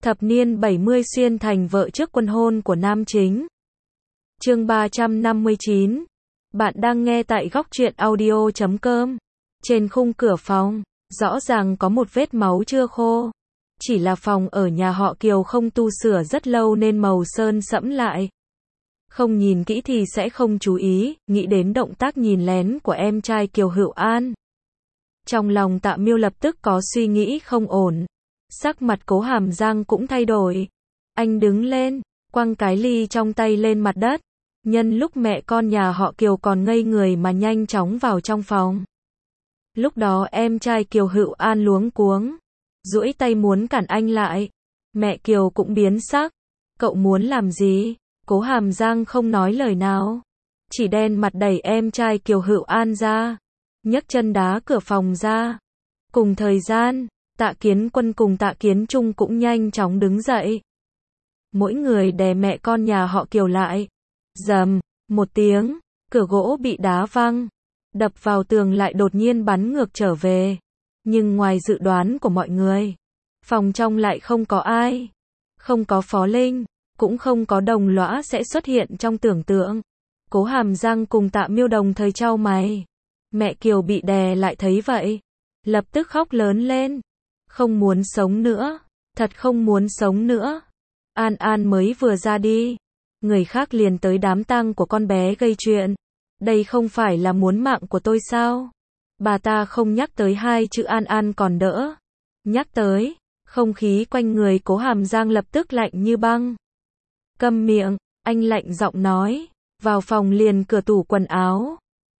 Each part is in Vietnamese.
Thập niên 70 xuyên thành vợ trước quân hôn của nam chính. Chương 359. Bạn đang nghe tại góc truyện audio.com. Trên khung cửa phòng, rõ ràng có một vết máu chưa khô. Chỉ là phòng ở nhà họ Kiều không tu sửa rất lâu nên màu sơn sẫm lại. Không nhìn kỹ thì sẽ không chú ý, nghĩ đến động tác nhìn lén của em trai Kiều Hữu An. Trong lòng Tạ Miêu lập tức có suy nghĩ không ổn. Sắc mặt Cố Hàm Giang cũng thay đổi. Anh đứng lên, quăng cái ly trong tay lên mặt đất. Nhân lúc mẹ con nhà họ Kiều còn ngây người mà nhanh chóng vào trong phòng. Lúc đó em trai Kiều Hữu An luống cuống, duỗi tay muốn cản anh lại. Mẹ Kiều cũng biến sắc. Cậu muốn làm gì? Cố Hàm Giang không nói lời nào, chỉ đen mặt đẩy em trai Kiều Hữu An ra, nhấc chân đá cửa phòng ra. Cùng thời gian, Tạ Kiến Quân cùng Tạ Kiến Trung cũng nhanh chóng đứng dậy. Mỗi người đè mẹ con nhà họ Kiều lại. Rầm, một tiếng, cửa gỗ bị đá văng, đập vào tường lại đột nhiên bắn ngược trở về. Nhưng ngoài dự đoán của mọi người, phòng trong lại không có ai. Không có Phó Linh, cũng không có Đồng Lõa sẽ xuất hiện trong tưởng tượng. Cố Hàm Giang cùng Tạ Miêu đồng thời chau mày. Mẹ Kiều bị đè lại thấy vậy, lập tức khóc lớn lên. Không muốn sống nữa, thật không muốn sống nữa. An An mới vừa ra đi, người khác liền tới đám tang của con bé gây chuyện. Đây không phải là muốn mạng của tôi sao? Bà ta không nhắc tới hai chữ An An còn đỡ. Nhắc tới, không khí quanh người Cố Hàm Giang lập tức lạnh như băng. Câm miệng, anh lạnh giọng nói, vào phòng liền cửa tủ quần áo.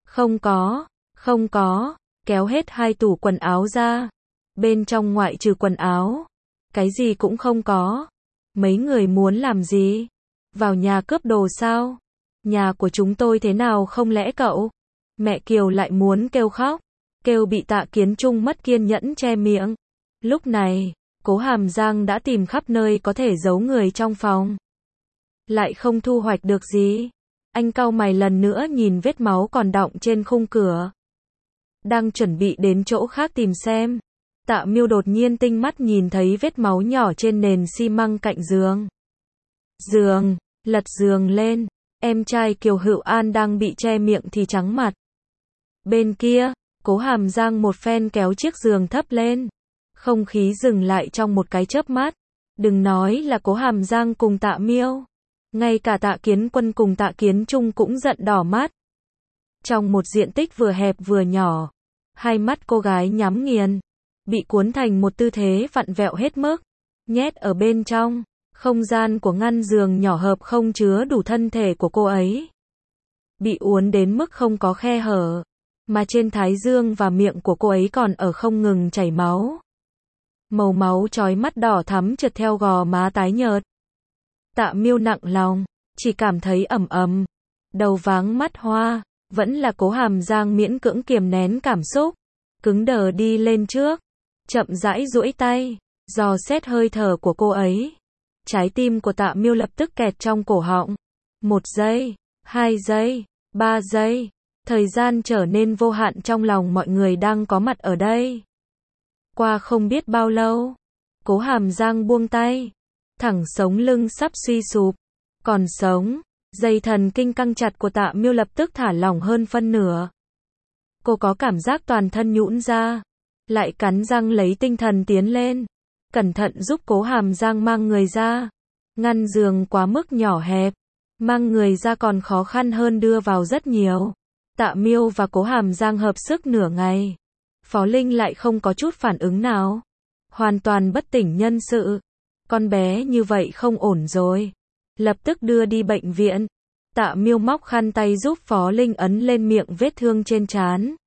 Không có, kéo hết hai tủ quần áo ra. Bên trong ngoại trừ quần áo, cái gì cũng không có. Mấy người muốn làm gì? Vào nhà cướp đồ sao? Nhà của chúng tôi thế nào không lẽ cậu? Mẹ Kiều lại muốn kêu khóc, kêu bị Tạ Kiến Trung mất kiên nhẫn che miệng. Lúc này, Cố Hàm Giang đã tìm khắp nơi có thể giấu người trong phòng. Lại không thu hoạch được gì. Anh cau mày lần nữa nhìn vết máu còn đọng trên khung cửa. Đang chuẩn bị đến chỗ khác tìm xem. Tạ Miêu đột nhiên tinh mắt nhìn thấy vết máu nhỏ trên nền xi măng cạnh giường. Lật giường lên. Em trai Kiều Hữu An đang bị che miệng thì trắng mặt. Bên kia, Cố Hàm Giang một phen kéo chiếc giường thấp lên. Không khí dừng lại trong một cái chớp mắt. Đừng nói là Cố Hàm Giang cùng Tạ Miêu, ngay cả Tạ Kiến Quân cùng Tạ Kiến Trung cũng giận đỏ mắt. Trong một diện tích vừa hẹp vừa nhỏ, hai mắt cô gái nhắm nghiền, bị cuốn thành một tư thế vặn vẹo hết mức, nhét ở bên trong. Không gian của ngăn giường nhỏ hợp không chứa đủ thân thể của cô ấy. Bị uốn đến mức không có khe hở, mà trên thái dương và miệng của cô ấy còn ở không ngừng chảy máu. Màu máu chói mắt đỏ thắm trượt theo gò má tái nhợt. Tạ Miêu nặng lòng, chỉ cảm thấy ẩm ẩm, đầu váng mắt hoa. Vẫn là Cố Hàm Giang miễn cưỡng kiềm nén cảm xúc, cứng đờ đi lên trước, chậm rãi duỗi tay, dò xét hơi thở của cô ấy. Trái tim của Tạ Miêu lập tức kẹt trong cổ họng. 1 giây, 2 giây, 3 giây. Thời gian trở nên vô hạn trong lòng mọi người đang có mặt ở đây. Qua không biết bao lâu, Cố Hàm Giang buông tay, thẳng sống lưng sắp suy sụp. Còn sống, dây thần kinh căng chặt của Tạ Miêu lập tức thả lỏng hơn phân nửa. Cô có cảm giác toàn thân nhũn ra, lại cắn răng lấy tinh thần tiến lên, cẩn thận giúp Cố Hàm Giang mang người ra. Ngăn giường quá mức nhỏ hẹp, mang người ra còn khó khăn hơn đưa vào rất nhiều. Tạ Miêu và Cố Hàm Giang hợp sức nửa ngày. Phó Linh lại không có chút phản ứng nào, hoàn toàn bất tỉnh nhân sự. Con bé như vậy không ổn rồi, lập tức đưa đi bệnh viện. Tạ Miêu móc khăn tay giúp Phó Linh ấn lên miệng vết thương trên trán.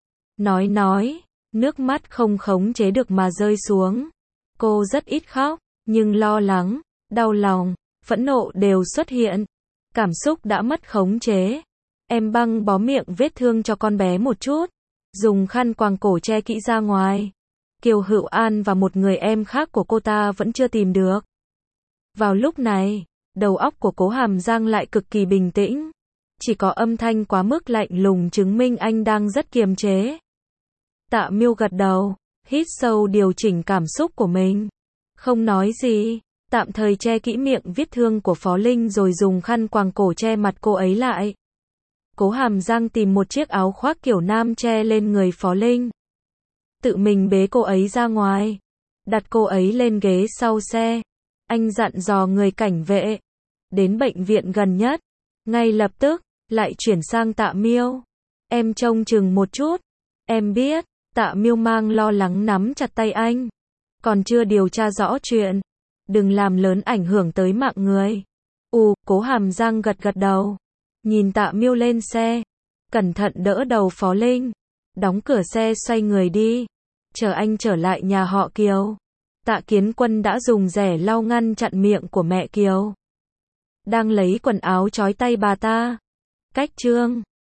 Nói, nước mắt không khống chế được mà rơi xuống. Cô rất ít khóc, nhưng lo lắng, đau lòng, phẫn nộ đều xuất hiện. Cảm xúc đã mất khống chế. Em băng bó miệng vết thương cho con bé một chút, dùng khăn quàng cổ che kỹ ra ngoài. Kiều Hữu An và một người em khác của cô ta vẫn chưa tìm được. Vào lúc này, đầu óc của Cố Hàm Giang lại cực kỳ bình tĩnh. Chỉ có âm thanh quá mức lạnh lùng chứng minh anh đang rất kiềm chế. Tạ Miêu gật đầu, hít sâu điều chỉnh cảm xúc của mình. Không nói gì, tạm thời che kỹ miệng vết thương của Phó Linh rồi dùng khăn quàng cổ che mặt cô ấy lại. Cố Hàm Giang tìm một chiếc áo khoác kiểu nam che lên người Phó Linh. Tự mình bế cô ấy ra ngoài, đặt cô ấy lên ghế sau xe. Anh dặn dò người cảnh vệ, đến bệnh viện gần nhất, ngay lập tức, lại chuyển sang Tạ Miêu. Em trông chừng một chút, em biết. Tạ Miêu mang lo lắng nắm chặt tay anh. Còn chưa điều tra rõ chuyện, đừng làm lớn ảnh hưởng tới mạng người. Cố Hàm Giang gật gật đầu, nhìn Tạ Miêu lên xe, cẩn thận đỡ đầu Phó Linh, đóng cửa xe xoay người đi, chờ anh trở lại nhà họ Kiều. Tạ Kiến Quân đã dùng rẻ lau ngăn chặn miệng của mẹ Kiều, đang lấy quần áo trói tay bà ta. Cách Trương